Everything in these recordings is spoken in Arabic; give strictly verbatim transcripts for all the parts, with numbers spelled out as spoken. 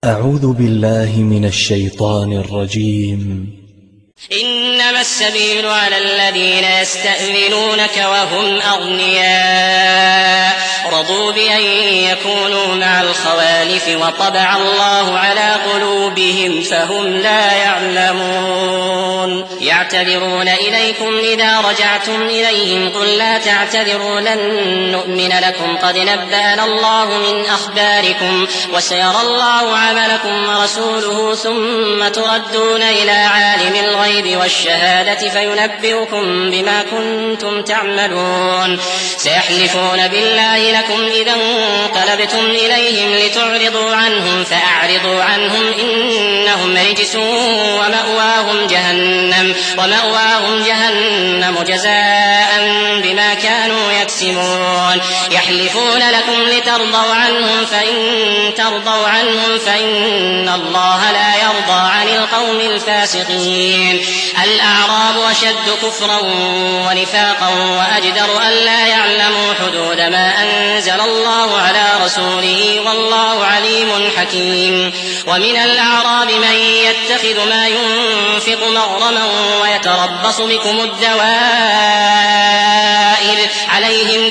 أعوذ بالله من الشيطان الرجيم. إنما السبيل على الذين يستأذنونك وهم أغنياء رضوا بأن يكونوا مع الخوالف وطبع الله على قلوبهم فهم لا يعلمون. يعتذرون إليكم إذا رجعتم إليهم قل لا تعتذروا لن نؤمن لكم قد نبأنا الله من أخباركم وسيرى الله عملكم ورسوله ثم تردون إلى عالم الغيب والشهادة فينبئكم بما كنتم تعملون. سيحلفون بالله لكم إذا انقلبتم إليهم لتعرضوا عنهم فأعرضوا عنهم إنهم رجس ومأواهم جهنم ومأواهم جهنم جزاء بما كانوا يكسبون. يحلفون لكم لترضوا عنهم فإن ترضوا عنهم فإن الله لا يرضى عن القوم الفاسقين. الأعراب أشد كفرا ونفاقا وأجدر ألا يعلموا حدود ما أنزل الله على رسوله والله عليم حكيم. ومن الأعراب من يتخذ ما ينفق مغرما ويتربص بكم الدوائر عليهم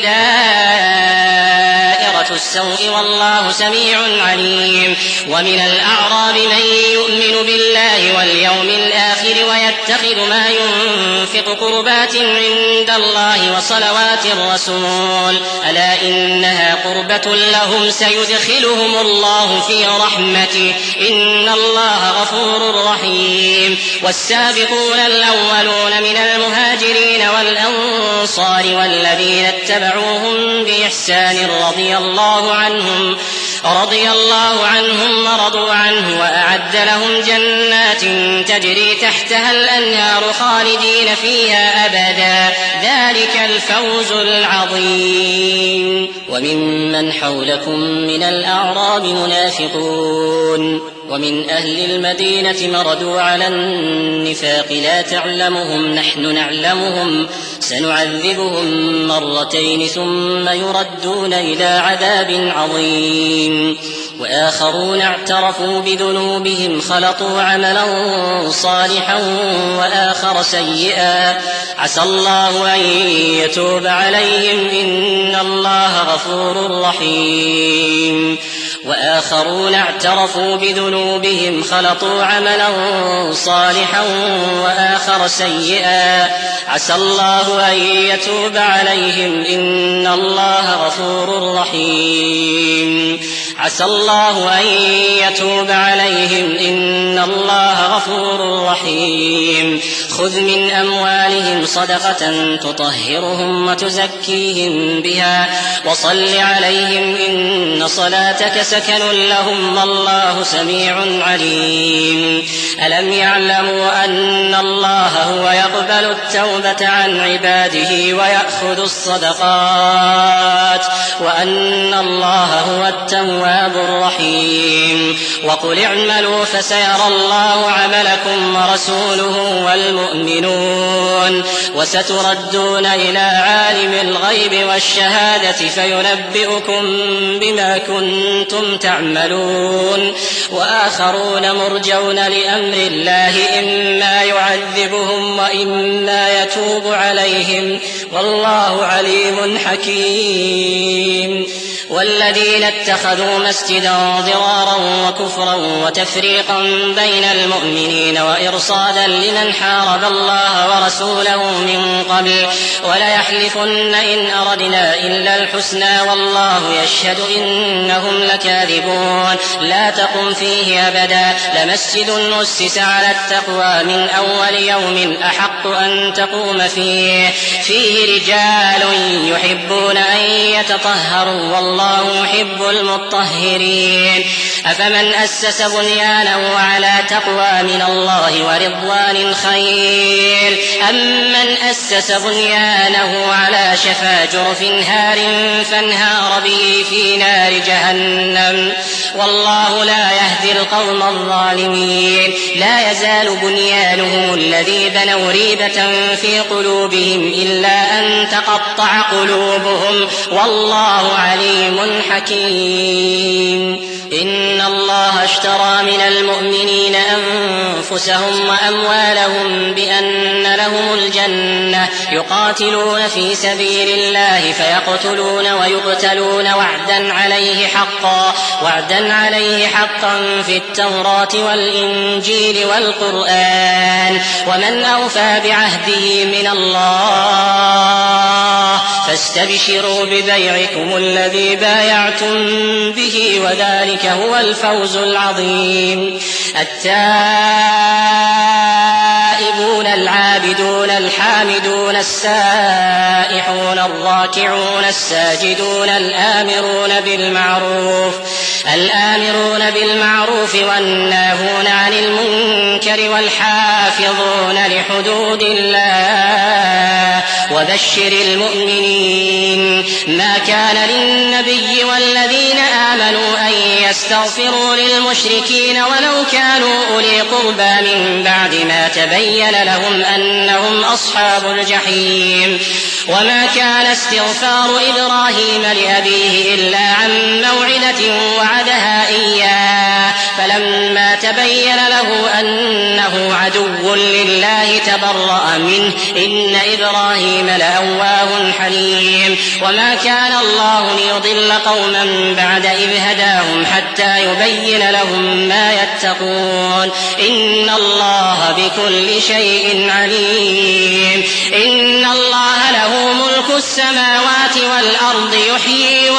دائرة السوء والله سميع عليم. ومن الأعراب من يؤمن بالله واليوم الآخر ويتخذ ما ينفق قربات عند الله وصلوات الرسول ألا إنها قربة لهم سيدخلهم الله في رحمته إن الله غفور رحيم. والسابقون الأولون من المهاجرين والأنصار والذين اتبعوهم بإحسان رضي الله عنهم رضي الله عنهم ورضوا عنه وأعد لهم جنات تجري تحتها الأنهار خالدين فيها أبدا ذلك الفوز العظيم. وممن حولكم من الأعراب منافقون ومن أهل المدينة مردوا على النفاق لا تعلمهم نحن نعلمهم سنعذبهم مرتين ثم يردون إلى عذاب عظيم. وآخرون اعترفوا بذنوبهم خلطوا عملا صالحا وآخر سيئا عسى الله أن يتوب عليهم إن الله غفور رحيم. وآخرون اعترفوا بذنوبهم خلطوا عملا صالحا وآخر سيئا عسى الله أن يتوب عليهم إن الله غفور رحيم. عسى الله أن يتوب عليهم إن الله غفور رحيم. خذ من أموالهم صدقة تطهرهم وتزكيهم بها وصل عليهم إن صلاتك سكن لهم والله سميع عليم. ألم يعلموا أن الله هو يقبل التوبة عن عباده ويأخذ الصدقات وأن الله هو التواب الرحيم. وقل اعملوا فسيرى الله عملكم ورسوله والمؤمنون وستردون إلى عالم الغيب والشهادة فينبئكم بما كنتم تعملون. وآخرون مرجون لأمر الله إما يعذبهم وإما يتوب عليهم والله عليم حكيم. والذين اتخذوا مسجدا ضرارا وكفرا وتفريقا بين المؤمنين وإرصادا لمن حارب الله ورسوله من قبل وليحلفن إن أردنا إلا الحسنى والله يشهد إنهم لكاذبون. لا تقم فيه أبدا لمسجد أسس على التقوى من أول يوم أحق أن تقوم فيه فيه رجال يحبون أن يتطهروا والله يحب المطهرين. أفمن أسس بنيانه على تقوى من الله ورضوان خير أم من أسس بنيانه على شفا جرف هار فانهار به في نار جهنم والله لا يهدي القوم الظالمين. لا يزال بنيانهم الذي بنوا ريبة في قلوبهم إلا أن تقطع قلوبهم والله عليم حكيم. إن الله اشترى من المؤمنين أنفسهم وأموالهم بأن لهم الجنة يقاتلون في سبيل الله فيقتلون ويقتلون وعدا عليه حقا وعدا عليه حقا في التوراة والإنجيل والقرآن ومن أوفى بعهده من الله فاستبشروا ببيعكم الذي بايعتم به وذلك هو الفوز العظيم. التائبون العابدون الحامدون السائحون الراكعون الساجدون الآمرون بالمعروف الآمرون بالمعروف والناهون عن المنكر والحافظون لحدود الله وبشر المؤمنين. ما كان للنبي والذين آمنوا أن يستغفروا للمشركين ولو كانوا أولي قربى من بعد ما تبين لهم أنهم أصحاب الجحيم. وما كان استغفار إبراهيم لأبيه إلا عن موعدة وعدها إياه فلما تبين له أنه عدو لله تبرأ منه إن إبراهيم لأواه حليم. وما كان الله ليضل قوما بعد إذ هداهم حتى يبين لهم ما يتقون إن الله بكل شيء عليم. إن الله له ملك السماوات والأرض يحيي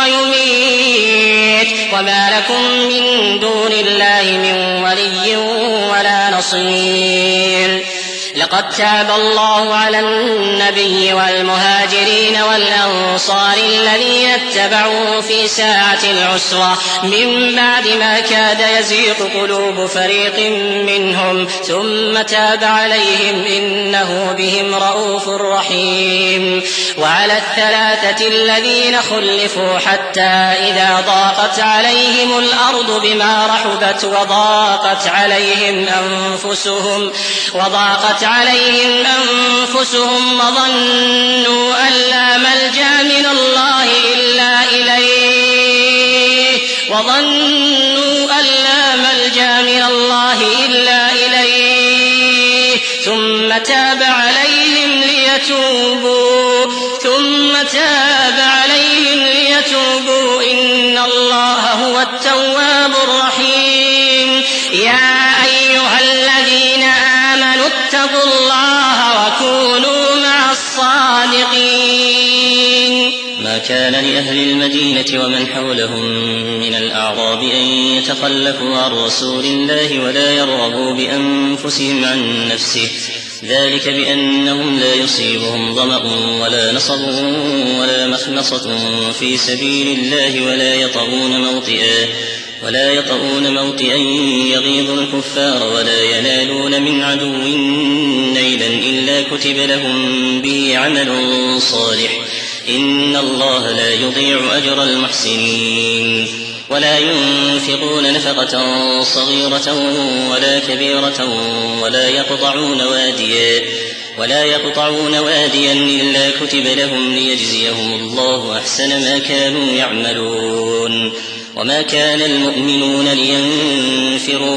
ويميت وما لكم من دون الله من ولي ولا نصير. لقد تاب الله على النبي والمهاجرين والأنصار الذين اتبعوه في ساعة العسرة من بعد ما كاد يزيغ قلوب فريق منهم ثم تاب عليهم إنه بهم رءوف رحيم. وعلى الثلاثة الذين خلفوا حتى إذا ضاقت عليهم الأرض بما رحبت وضاقت عليهم أنفسهم وضاقت عليهم أنفسهم وظنوا أن لا ملجأ من الله إلا إليه وظنوا أن لا ملجأ من الله إلا إليه ثم تاب عليهم ليتوبوا ثم تاب عليهم ليتوبوا إن الله هو التواب الرحيم. يا أيها الذين آمنوا اتقوا الله وكونوا مع الصادقين. ما كان لأهل المدينة ومن حولهم من الأعراب أن يتخلفوا عن رسول الله ولا يرغبوا بأنفسهم عن نفسه ذلك بأنهم لا يصيبهم ظمأ ولا نصب ولا مخمصة في سبيل الله ولا يطؤون موطئا ولا يطؤون موطئا يغيظ الكفار ولا ينالون من عدو نيلا إلا كتب لهم به عمل صالح إن الله لا يضيع أجر المحسنين. ولا ينفقون نفقة صغيرة ولا كبيرة ولا يقطعون واديا ولا يقطعون واديا إلا كتب لهم ليجزيهم الله أحسن ما كانوا يعملون. وما كان المؤمنون لينفروا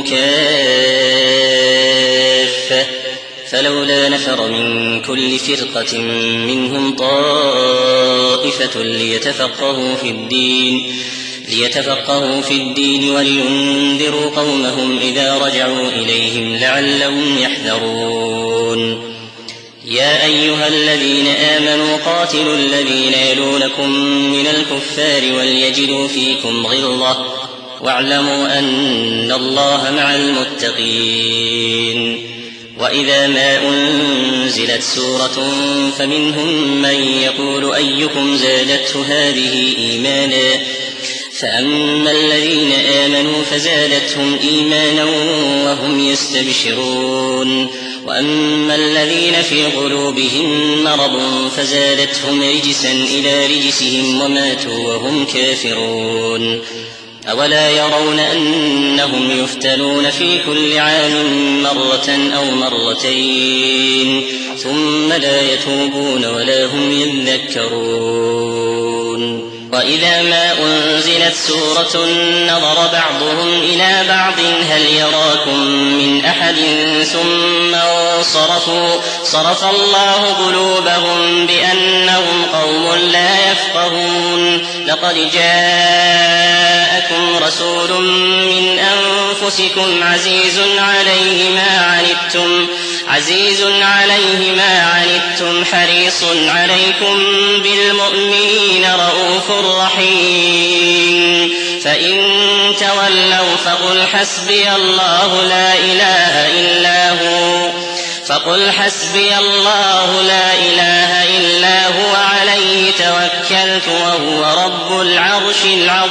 كافة فلولا نفر من كل فرقة منهم طائفة ليتفقهوا في الدين ليتفقهوا في الدين ولينذروا قومهم إذا رجعوا إليهم لعلهم يحذرون. يا أيها الذين آمنوا قاتلوا الذين يلونكم من الكفار وليجدوا فيكم غلظة واعلموا أن الله مع المتقين. وإذا ما أنزلت سورة فمنهم من يقول أيكم زادته هذه إيمانا فأما الذين آمنوا فزادتهم إيمانا وهم يستبشرون وأما الذين في قلوبهم مرض فزادتهم رجسا إلى رجسهم وماتوا وهم كافرون. أولا يرون أنهم يفتنون في كل عام مرة أو مرتين ثم لا يتوبون ولا هم يذكرون. وإذا ما أنزلت سورة نظر بعضهم إلى بعض هل يراكم من أحد ثم انصرفوا صرف الله قلوبهم بأنهم قوم لا يفقهون. لقد جاءكم رسول من أنفسكم عزيز عليه ما عنتم عزيز عليه ما عنتم حريص عليكم بالمؤمنين رؤوف رحيم. فإن تولوا فقل حسبي الله لا إله إلا هو فقل حسبي الله لا إله إلا هو عليه توكلت وهو رب العرش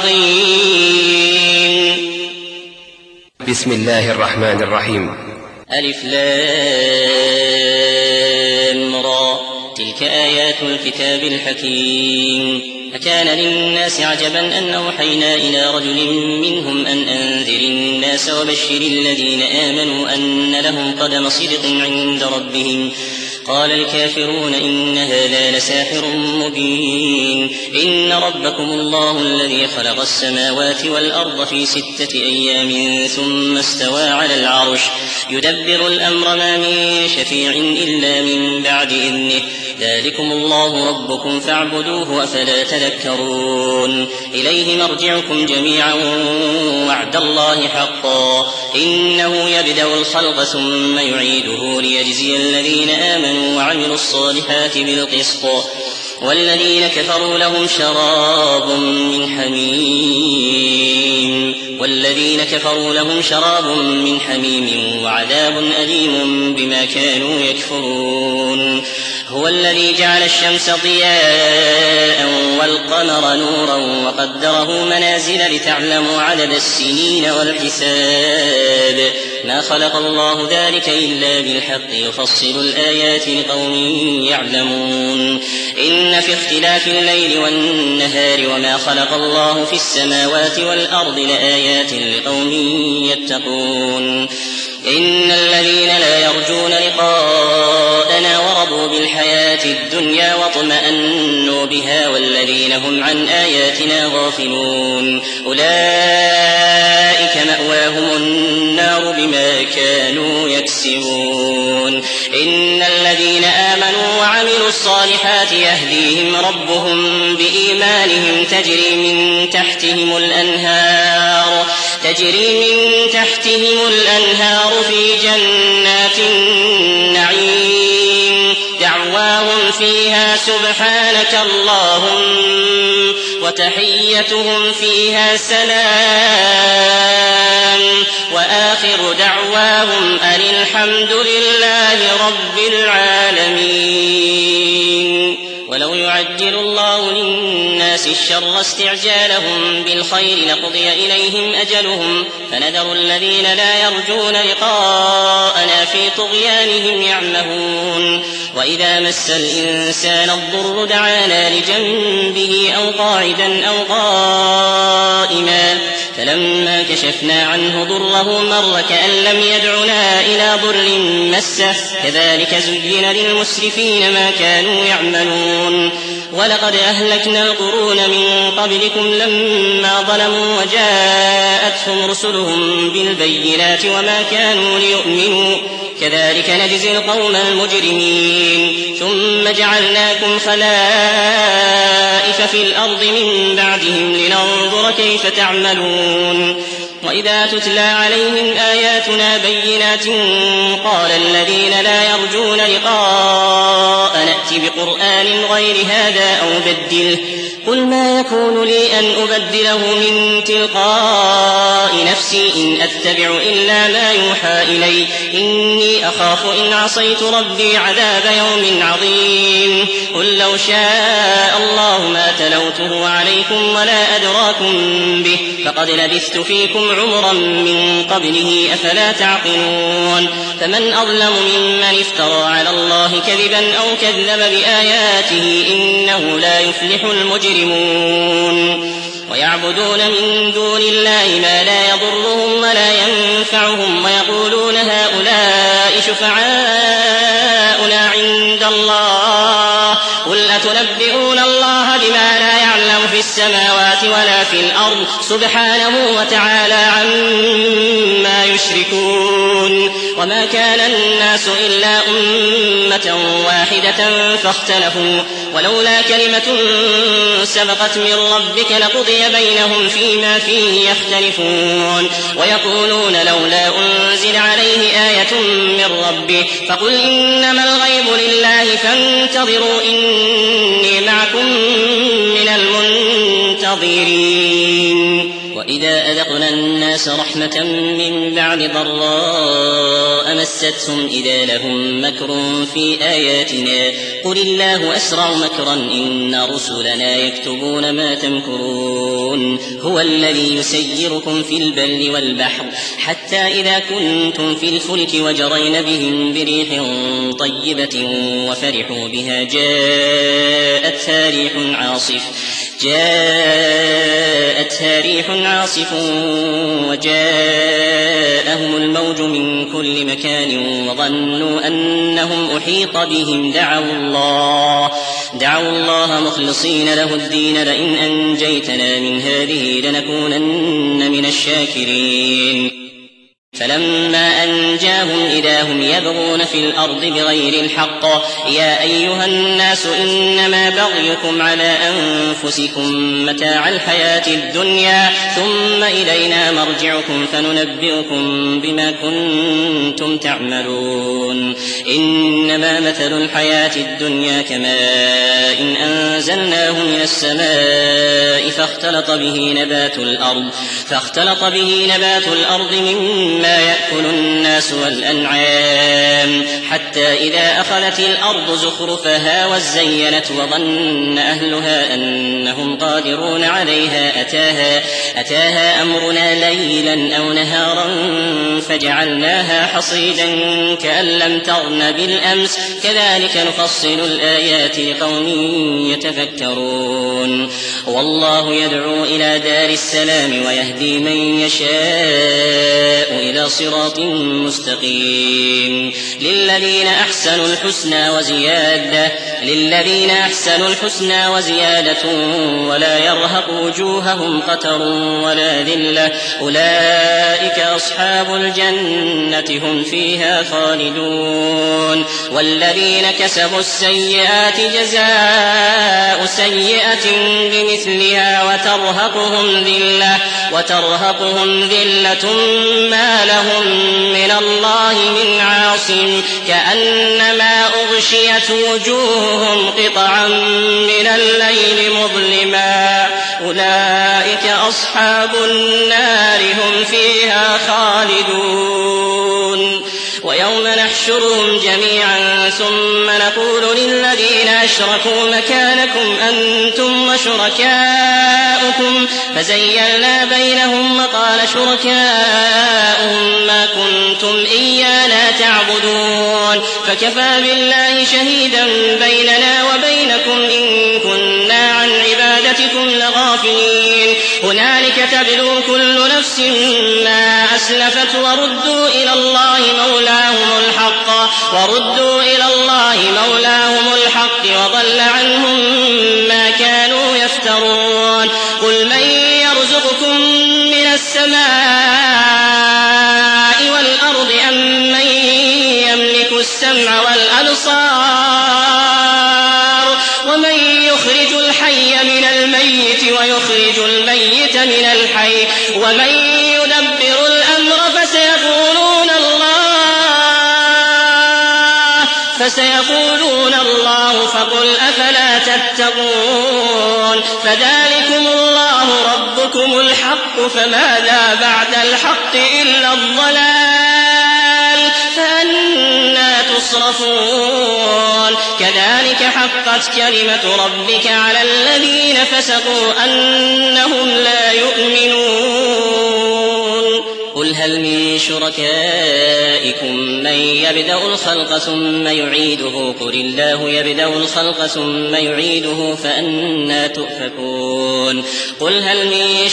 العظيم. بسم الله الرحمن الرحيم. ألف لام را تلك آيات الكتاب الحكيم. أكان للناس عجبا أن أوحينا إلى رجل منهم أن أنذر الناس وبشر الذين آمنوا أن لهم قدم صدق عند ربهم. قال الكافرون إن هذا لساحر مبين. إن ربكم الله الذي خلق السماوات والأرض في ستة أيام ثم استوى على العرش يدبر الأمر ما من شفيع إلا من بعد إذنه. ذلكم الله ربكم فاعبدوه أفلا تذكرون. إليه مرجعكم جميعا وعد الله حقا إنه يبدأ الخلق ثم يعيده ليجزي الذين آمنوا وعملوا الصالحات بالقسط والذين كفروا لهم شراب من حميم والذين كفروا لهم شراب من حميم وعذاب أليم بما كانوا يكفرون. هو الذي جعل الشمس ضياء والقمر نورا وقدره منازل لتعلموا عدد السنين والحساب. ما خلق الله ذلك إلا بالحق يفصل الآيات لقوم يعلمون. إن في اختلاف الليل والنهار وما خلق الله في السماوات والأرض لآيات لقوم يتقون. إن الذين لا يرجون لقاءنا ورضوا بالحياة الدنيا واطمأنوا بها والذين هم عن آياتنا غافلون أولئك مأواهم النار بما كانوا يكسبون. إن الذين آمنوا وعملوا الصالحات يهديهم ربهم بإيمانهم تجري من تحتهم الأنهار تجري من تحتهم الأنهار في جنات النعيم دعواهم فيها سبحانك اللهم وتحيتهم فيها سلام وآخر دعواهم أن الحمد لله رب العالمين. ولو يعجل الله للناس الشر استعجالهم بالخير لقضي إليهم أجلهم فنذر الذين لا يرجون لقاءنا في طغيانهم يعمهون. وإذا مس الإنسان الضر دعانا لجنبه أو قاعدا أو قائما فلما كشفنا عنه ضره مر كأن لم يدعنا إلى ضر مسه كذلك زين للمسرفين ما كانوا يعملون. ولقد أهلكنا القرون من قبلكم لما ظلموا وجاءتهم رسلهم بالبينات وما كانوا ليؤمنوا كذلك نجزي القوم المجرمين. ثم جعلناكم خلائف في الأرض من بعدهم لننظر كيف تعملون. وإذا تتلى عليهم آياتنا بينات قال الذين لا يرجون لقاء نأت بقرآن غير هذا أو بدله قل ما يكون لي أن أبدله من تلقاء نفسي إن أتبع إلا ما يوحى إلي إني أخاف إن عصيت ربي عذاب يوم عظيم. قل لو شاء الله ما تلوته عليكم ولا أدراكم به فقد لبثت فيكم عمرا من قبله أفلا تعقلون. فمن أظلم ممن افترى على الله كذبا أو كذب بآياته إنه لا يفلح المجرمون. ويعبدون من دون الله ما لا يضرهم ولا ينفعهم ويقولون هؤلاء شفعاؤنا عند الله قل أتنبئون الله بما لا يعلم في السماوات ولا في الأرض سبحانه وتعالى عما يشركون. وما كان الناس إلا أمة واحدة فاختلفوا ولولا كلمة سبقت من ربك لقضي بينهم فيما فيه يختلفون. ويقولون لولا أنزل عليه آية من ربه فقل إنما الغيب لله فانتظروا إني معكم من المنتظرين. وإذا أذقنا الناس رحمة من بعد ضراء مستهم إذا لهم مكر في آياتنا قل الله أسرع مكرا إن رسلنا يكتبون ما تمكرون. هو الذي يسيركم في البر والبحر حتى إذا كنتم في الفلك وجرين بهم بريح طيبة وفرحوا بها جاءتها ريح عاصف جاءتها ريح عاصف وجاءهم الموج من كل مكان وظنوا أنهم أحيط بهم دعوا الله دعوا الله مخلصين له الدين لئن أنجيتنا من هذه لنكونن من الشاكرين. فلما أنجاهم إذا هم يبغون في الأرض بغير الحق يا أيها الناس إنما بغيكم على أنفسكم متاع الحياة الدنيا ثم إلينا مرجعكم فننبئكم بما كنتم تعملون. إنما مثل الحياة الدنيا كماء إن أنزلناه من السماء فاختلط به نبات الأرض فاختلط به نبات الأرض مما ما يأكل الناس والأنعام حتى إذا أخذت الأرض زخرفها وزينت وظن أهلها أنهم قادرون عليها أتاها, أتاها أمرنا ليلا أو نهارا فجعلناها حصيدا كأن لم تغن بالأمس كذلك نفصل الآيات لقوم يتفكرون. والله يدعو إلى دار السلام ويهدي من يشاء إلى صراط مستقيم. للذين أحسنوا الحسنى وزيادة للذين أحسنوا الحسنى وزيادة ولا يرهق وجوههم قتر ولا ذلة أولئك أصحاب الجنة هم فيها خالدون. والذين كسبوا السيئات جزاء سيئة بمثلها وترهقهم ذلة وترهقهم ذلة ما لهم من الله من عاصم كأنما أغشيت وجوههم قطعا من الليل مظلما أولئك أصحاب النار هم فيها خالدون. ويوم نحشرهم جميعا ثم نقول للذين أشركوا مكانكم أنتم وشركاؤكم فزيّلنا بينهم وقال شركاؤهم ما كنتم إيانا تعبدون فكفى بالله شهيدا بيننا وبينكم إن كنا عن عبادتكم لغافلين. هنالك تبلو كل نفس ما أسلفت وردوا إلى الله مولاهم الحق وردوا إلى الله مولاهم الحق وضل عنهم ما كانوا يفترون. قل من يرزقكم من السماء والأرض أم من يملك السمع والأبصار ومن يخرج الحي من الميت ويخرج الميت من الحي ومن يدبر الأمر فسيقولون الله فسيقولون الله فقل أفلا تتقون. فذلكم الله ربكم الحق فماذا بعد الحق إلا الضلال فأنى تصرفون. كذلك حقت كلمة ربك على الذين فسقوا أنهم لا يؤمنون. قل هل من شركائكم من يبدأ الخلق ثم يعيده قل الله يبدأ الخلق ثم يعيده فأنى تؤفكون قل هل من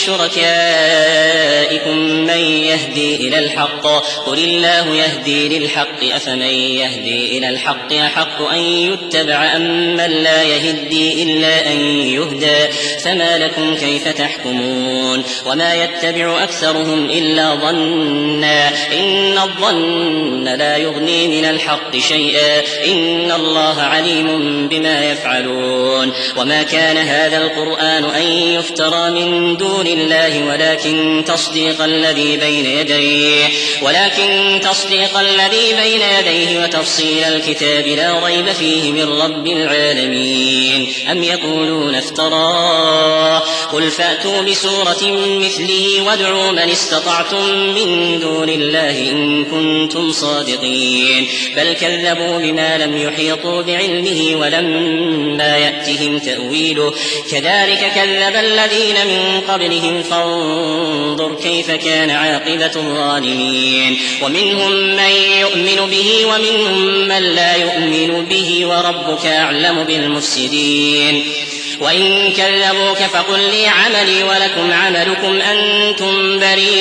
شركائكم من يهدي إلى الحق قل الله يهدي للحق أفمن يهدي إلى الحق أحق أن يتبع أم من لا يهدي إلا أن يهدى فما لكم كيف تحكمون وما يتبع أكثرهم إلا ظنا إن الظن لا يغني من الحق شيئا إن الله عليم بما يفعلون وما كان هذا القرآن أن يفترى من دون الله ولكن تصديق الذي بين يديه ولكن تصديق الذي بين يديه وتفصيل الكتاب لا ريب فيه من رب العالمين أم يقولون افتراه قل فأتوا بسورة مثله وادعوا من استطعتم من دون الله إن كنتم صادقين بل كذبوا بما لم يحيطوا بعلمه ولما يأتهم تأويله كذلك كذب الذين من قبلهم فانظر كيف كان عاقبة الظالمين ومنهم من يؤمن به ومنهم من لا يؤمن به وربك أعلم بالمفسدين وإن كذبوك فقل لي عملي ولكم عملكم أنتم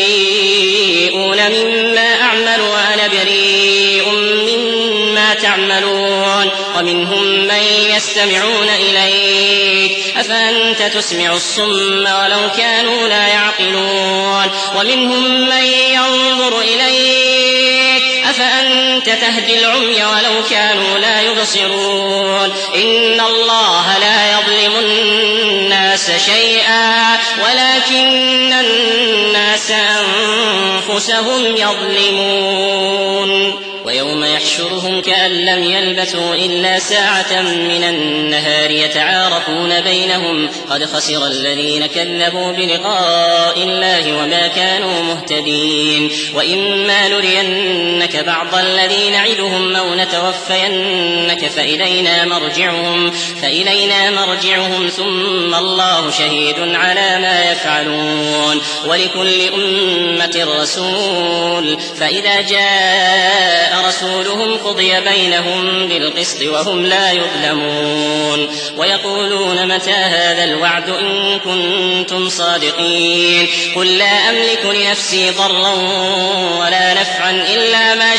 بريئون مما أعمل وأنا بريء مما تعملون ومنهم من يستمعون إليك أفأنت تسمع الصم ولو كانوا لا يعقلون ومنهم من ينظر إليك أفأنت تهدي العمي ولو كانوا لا يبصرون إن الله لا يظلم الناس شيئا ولكن الناس أنفسهم يظلمون ويوم يحشرهم كأن لم يلبثوا إلا ساعة من النهار يتعارفون بينهم قد خسر الذين كذبوا بلقاء الله وما كانوا مهتدين وإما نرينك بعض الذي نعدهم أو نتوفينك فإلينا مرجعهم فإلينا مرجعهم ثم الله شهيد على ما يفعلون ولكل أمة رسول فإذا جاء رسولهم قضي بينهم بالقسط وهم لا يظلمون ويقولون متى هذا الوعد إن كنتم صادقين قل لا أملك لنفسي ضرا ولا نفعا إلا ما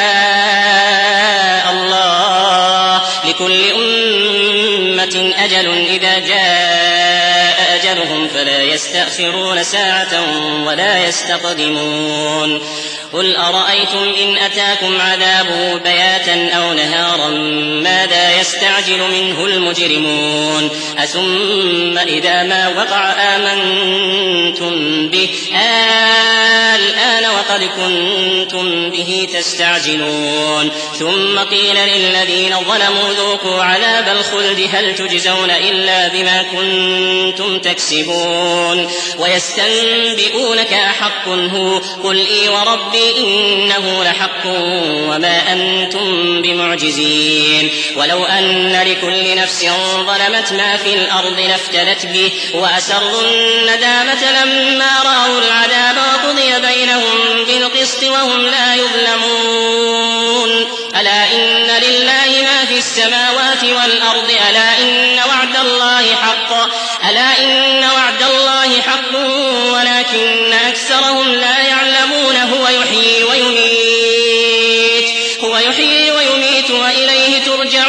شاء الله لكل أمة أجل إذا جاء أجلهم فلا يستأخرون ساعة ولا يستقدمون قل أرأيتم إن أتاكم عذابه بياتا أو نهارا ماذا يستعجل منه المجرمون أثم إذا ما وقع آمنتم به الآن وقد كنتم به تستعجلون ثم قيل للذين ظلموا ذوقوا عذاب الخلد هل تجزون إلا بما كنتم تكسبون ويستنبئونك أحق هو قل إي وربي إنه لحق وما أنتم بمعجزين ولو أن لكل نفس ظلمت ما في الأرض لافتدت به وأسروا الندامة لما رأوا العذاب وقضي بينهم بالقسط وهم لا يظلمون ألا إن لله ما في السماوات والأرض ألا إن وعد الله حق ألا إن وعد الله حق ولكن أكثرهم لا يعلمون هو يحيي ويميت هو يحيي ويميت وإليه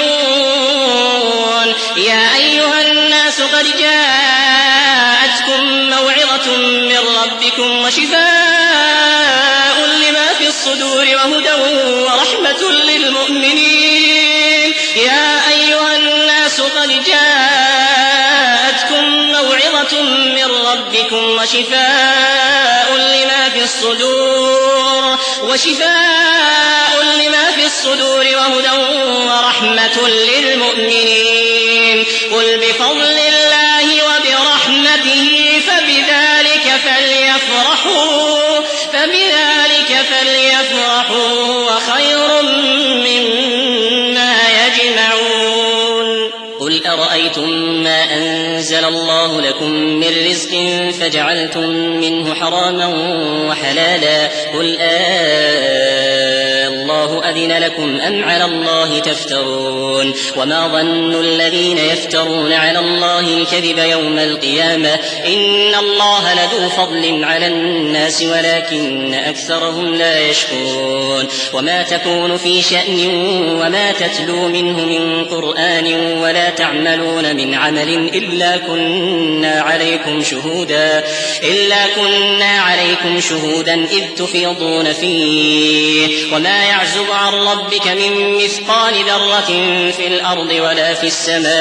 ترجعون يا أيها الناس قد جاءتكم موعظة من ربكم وشفاء لما في الصدور وهدى ورحمة للمؤمنين يا أيها الناس قد جاءتكم موعظة من ربكم وشفاء لما في الصدور وشفاء لما في الصدور وهدى ورحمة للمؤمنين قل بفضل الله وبرحمته فبذلك فليفرحوا فبذلك فليفرحوا وخير مما يجمعون قل أرأيتم ما أنزل الله الله لكم من رزق فجعلتم منه حراما وحلالا قل آه الله أذن لكم أم على الله تفترون وما ظن الذين يفترون على الله الكذب يوم القيامة إن الله لذو فضل على الناس ولكن أكثرهم لا يشكرون وما تكون في شأن وما تتلو منه من قرآن ولا تعملون من عمل إلا كنا عليكم شهودا إلا كنا عليكم شهودا إذ تفيضون فيه وما يعزب عن ربك من مثقال ذرة في الأرض ولا في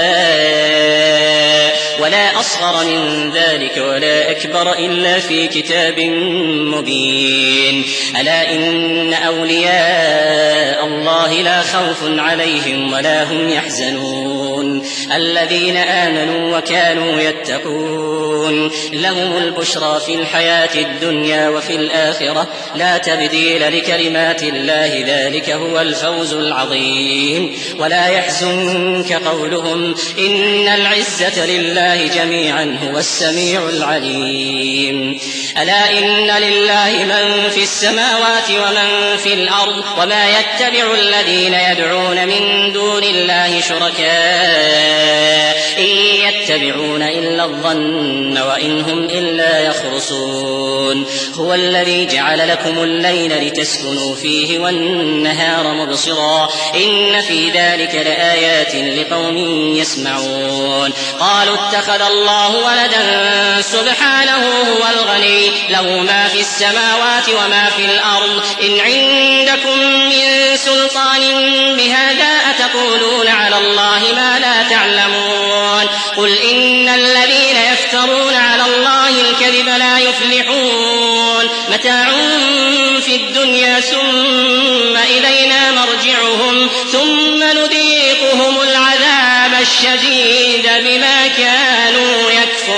السماء ولا أصغر من ذلك ولا أكبر إلا في كتاب مبين ألا إن أولياء الله لا خوف عليهم ولا هم يحزنون الذين آمنوا وكانوا يتقون لهم البشرى في الحياة الدنيا وفي الآخرة لا تبديل لكلمات الله ذلك هو الفوز العظيم ولا يحزنك قولهم إن العزة لله جميعا هو السميع العليم ألا إن لله من في السماوات ومن في الأرض وما يتبع الذين يدعون من دون الله شركاء إن يتبعون إلا الظن وإن هم إلا يخرصون هو الذي جعل لكم الليل لتسكنوا فيه والنهار مبصرا إن في ذلك لآيات لقوم يسمعون قالوا اتخذ الله ولدا سبحانه هو الغني له ما في السماوات وما في الأرض إن عندكم من سلطان بهذا أتقولون على الله ما لا تعلمون قل إن الذين يفترون على الله الكذب لا يفلحون متاع في الدنيا ثم إلينا مرجعهم ثم نذيقهم العذاب الشديد بما كانوا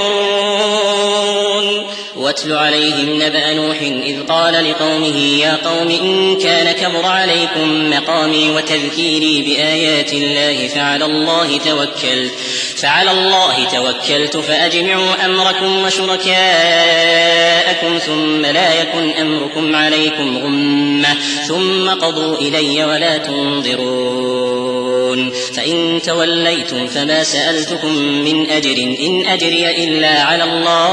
يكفرون واتل عليهم نبأ نوح إذ قال لقومه يا قوم إن كان كبر عليكم مقامي وتذكيري بآيات الله فعلى الله توكلت فعلى الله توكلت فأجمعوا أمركم وشركاءكم ثم لا يكن أمركم عليكم غمة ثم قضوا إلي ولا تنظرون فإن توليتم فما سألتكم من أجر إن أجري إلا على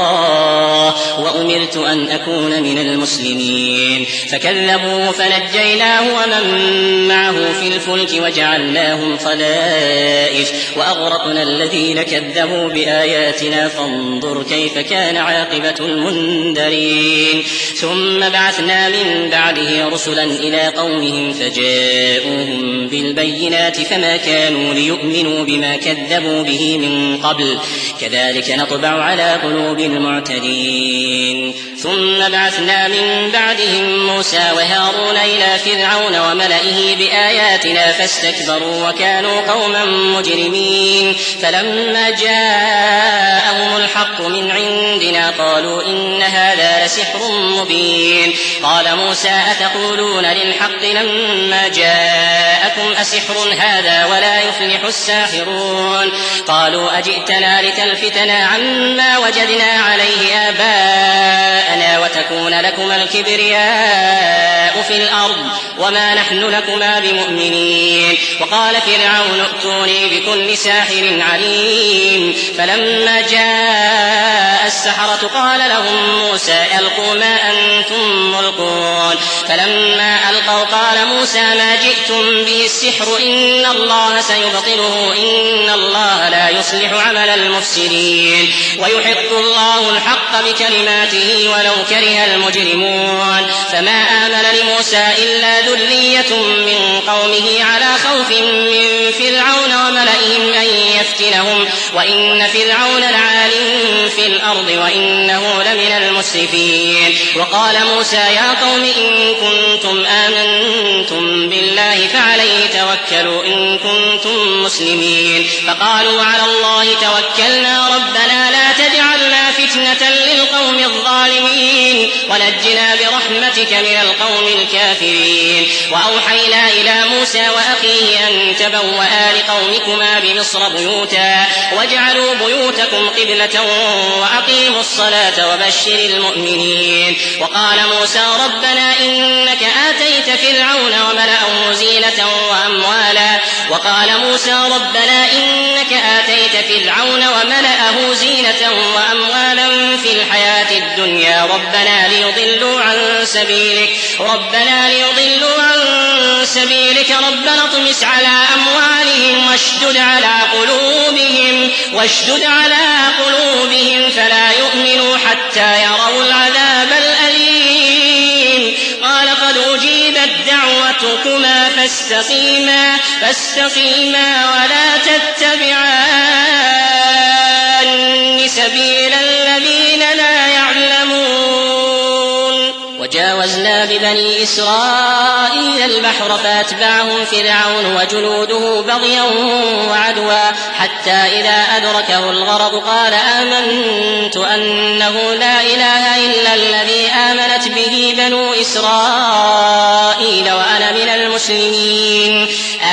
الله وأمرت أن أكون من المسلمين فكذبوه فنجيناه ومن معه في الفلك وجعلناهم خلائف وأغرقنا الذين كذبوا بآياتنا فانظر كيف كان عاقبة المنذرين ثم بعثنا من بعده رسلا إلى قومهم فجاءوهم بالبينات فما كانوا ليؤمنوا بما كذبوا به من قبل كذلك نطبع على قلوب المعتدين ثم بعثنا من بعدهم موسى وهارون إلى فرعون وملئه بآياتنا فاستكبروا وكانوا قوما مجرمين فلما جاءهم الحق من عندنا قالوا إن هذا لسحر مبين قال موسى أتقولون للحق لما جاءكم أسحر هذا ولا يفلح الساحرون قالوا أجئتنا لتلفتنا عما وجدنا عليه آباءنا وتكون لكما الكبرياء في الأرض وما نحن لكما بمؤمنين وقال فرعون ائتوني بكل ساحر عليم فلما جاء السحرة قال لهم موسى ألقوا ما أنتم ملقون فلما ألقوا قال موسى ما جئتم به السحر إن الله سيبطله إن الله لا يصلح عمل المفسدين ويحق الله الحق بكلماته ولو كره المجرمون فما آمن لموسى إلا ذرية من قومه على خوف من فرعون وملئهم أن يفتنهم وإن فرعون لعال في الأرض وإنه لمن المسرفين وقال موسى يا قوم إن كنتم آمنتم بالله فعليه توكلوا إن كنتم مسلمين فقالوا على الله توكلنا ربنا لا تجعلنا فتنة للقوم الظالمين المؤمنين ونجنا برحمتك من القوم الكافرين. وأوحينا إلى موسى وأخيه أن تبوأ لقومكما بمصر بيوتا واجعلوا بيوتكم قبلة وأقيموا الصلاة وبشر المؤمنين. وقال موسى ربنا إنك آتيت فرعون وملأه زينة وأموالا وقال موسى ربنا إنك آتيت فرعون وملأه زينة وأموالا في الحياة الدنيا ربنا ليضلوا عن سبيلك ربنا ليضلوا عن سبيلك ربنا اطمس على أموالهم واشدد على قلوبهم واشدد على قلوبهم فلا يؤمنوا حتى يروا العذاب الأليم. قال قد أجيبت دعوتكما فاستقيما فاستقيما ولا تتبعان سبيل الذين لا يعلمون. وجاوزنا ببني إسرائيل البحر فأتبعهم فرعون وجنوده بغيا وعدوا حتى إذا أدركه الغرق قال آمنت أنه لا إله إلا الذي آمنت به بنو إسرائيل وأنا من المسلمين.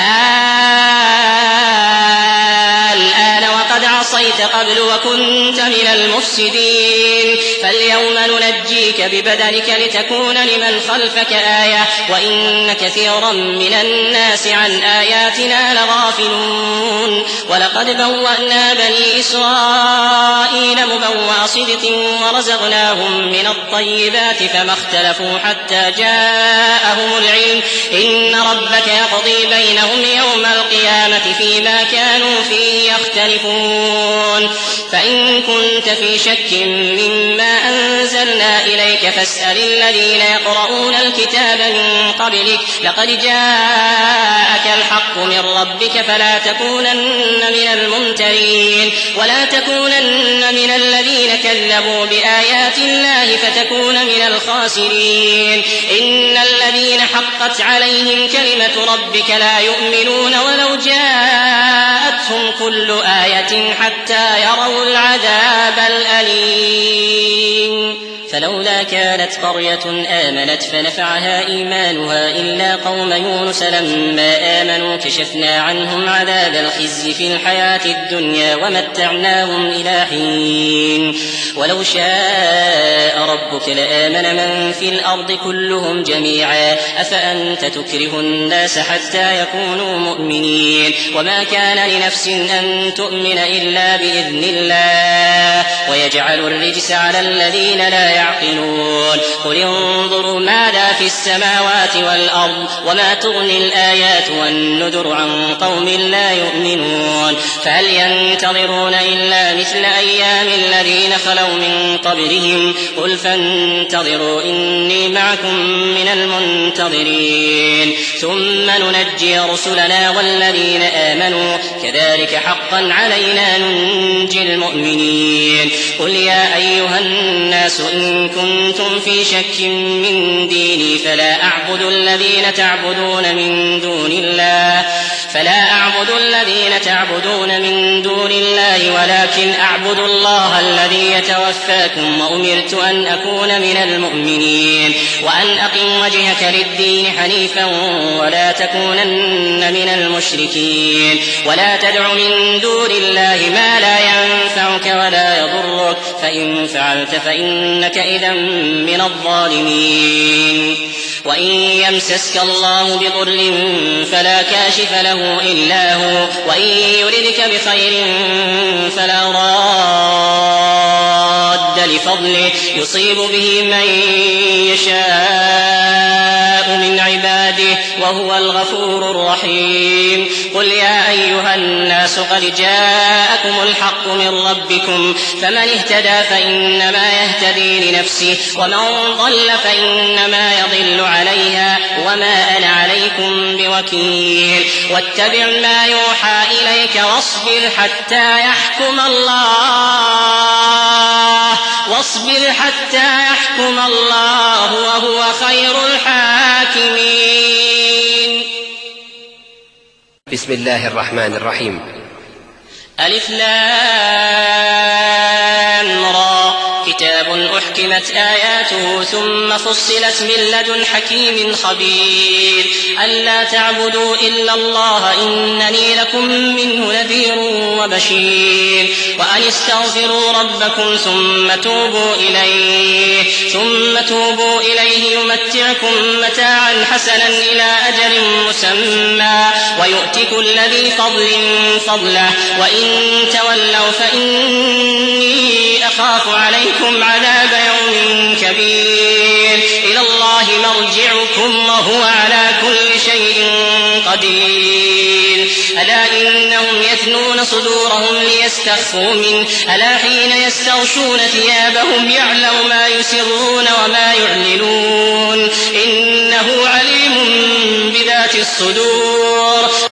الآن وقد عصيت قبل وكنت من المفسدين فاليوم ننجيك ببدنك لتكون لمن خلفك آية وإن كثيرا من الناس عن آياتنا لغافلون. ولقد بوأنا بني إسرائيل مبوأ صدق ورزقناهم من الطيبات فما اختلفوا حتى جاءهم العلم إن ربك يقضي بينهم يوم القيامة فيما كانوا فيه يختلفون. فإن كنت في شك مما أنزلنا إليك فاسأل الذين يقرؤون الكتاب من قبلك لقد جاءك الحق من ربك فلا تكونن من الممترين ولا تكونن من الذين كذبوا بآيات الله فتكون من الخاسرين. إن الذين حقت عليهم كلمة ربك لا يؤمنون ولو جاءتهم كل آية حتى يروا العذاب الأليم. فلولا كانت قرية آمنت فنفعها إيمانها إلا قوم يونس لما آمنوا كشفنا عنهم عذاب الخزي في الحياة الدنيا ومتعناهم إلى حين. ولو شاء ربك لآمن من في الأرض كلهم جميعا أفأنت تكره الناس حتى يكونوا مؤمنين وما كان لنفس أن تؤمن إلا بإذن الله ويجعل الرجس على الذين لا يعلمون. قل انظروا ماذا في السماوات والأرض وما تغني الآيات والنذر عن قوم لا يؤمنون. فهل ينتظرون إلا مثل أيام الذين خلوا من قبلهم قل فانتظروا إني معكم من المنتظرين ثم ننجي رسلنا والذين آمنوا كذلك حقا علينا ننجي المؤمنين. قل يا أيها الناس إن كنتم في شك من ديني فلا أعبد الذين تعبدون من دون الله فلا أعبد الذين تعبدون من دون الله ولكن أعبد الله الذي يتوفاكم وأمرت أن أكون من المؤمنين وأن أقم وجهك للدين حنيفا ولا تكونن من المشركين ولا تدع من دون الله ما لا ينفعك ولا يضرك فإن فعلت فإنك إذا من الظالمين. وإن يمسسك الله بضر فلا كاشف له إلا هو وإن يردك بخير فلا راد لفضله يصيب به من يشاء من عباده وهو الغفور الرحيم. قل يا أيها الناس قد جاءكم الحق من ربكم فمن اهتدى فإنما يهتدي لنفسه ومن ضل فإنما يضل عليها وما أنا عليكم بوكيل. واتبع ما يوحى إليك واصبر حتى يحكم الله واصبر حتى يحكم الله وهو خير الحاكمين. بسم الله الرحمن الرحيم. ألف لام را كتاب أحكمت آياته ثم فصلت من لدن حكيم خبير ألا تعبدوا إلا الله إنني لكم منه نذير وبشير وأن استغفروا ربكم ثم توبوا إليه ثم توبوا إليه يمتعكم متاعا حسنا إلى أجل مسمى ويؤت كل ذي فضل فضله وإن تولوا فإني أخاف عليكم عذاب يوم كبير إلى الله مرجعكم وهو على كل شيء قدير ألا إنهم يثنون صدورهم ليستخفوا منه ألا حين يستغشون ثيابهم يعلم ما يسرون وما يعلنون إنه عليم بذات الصدور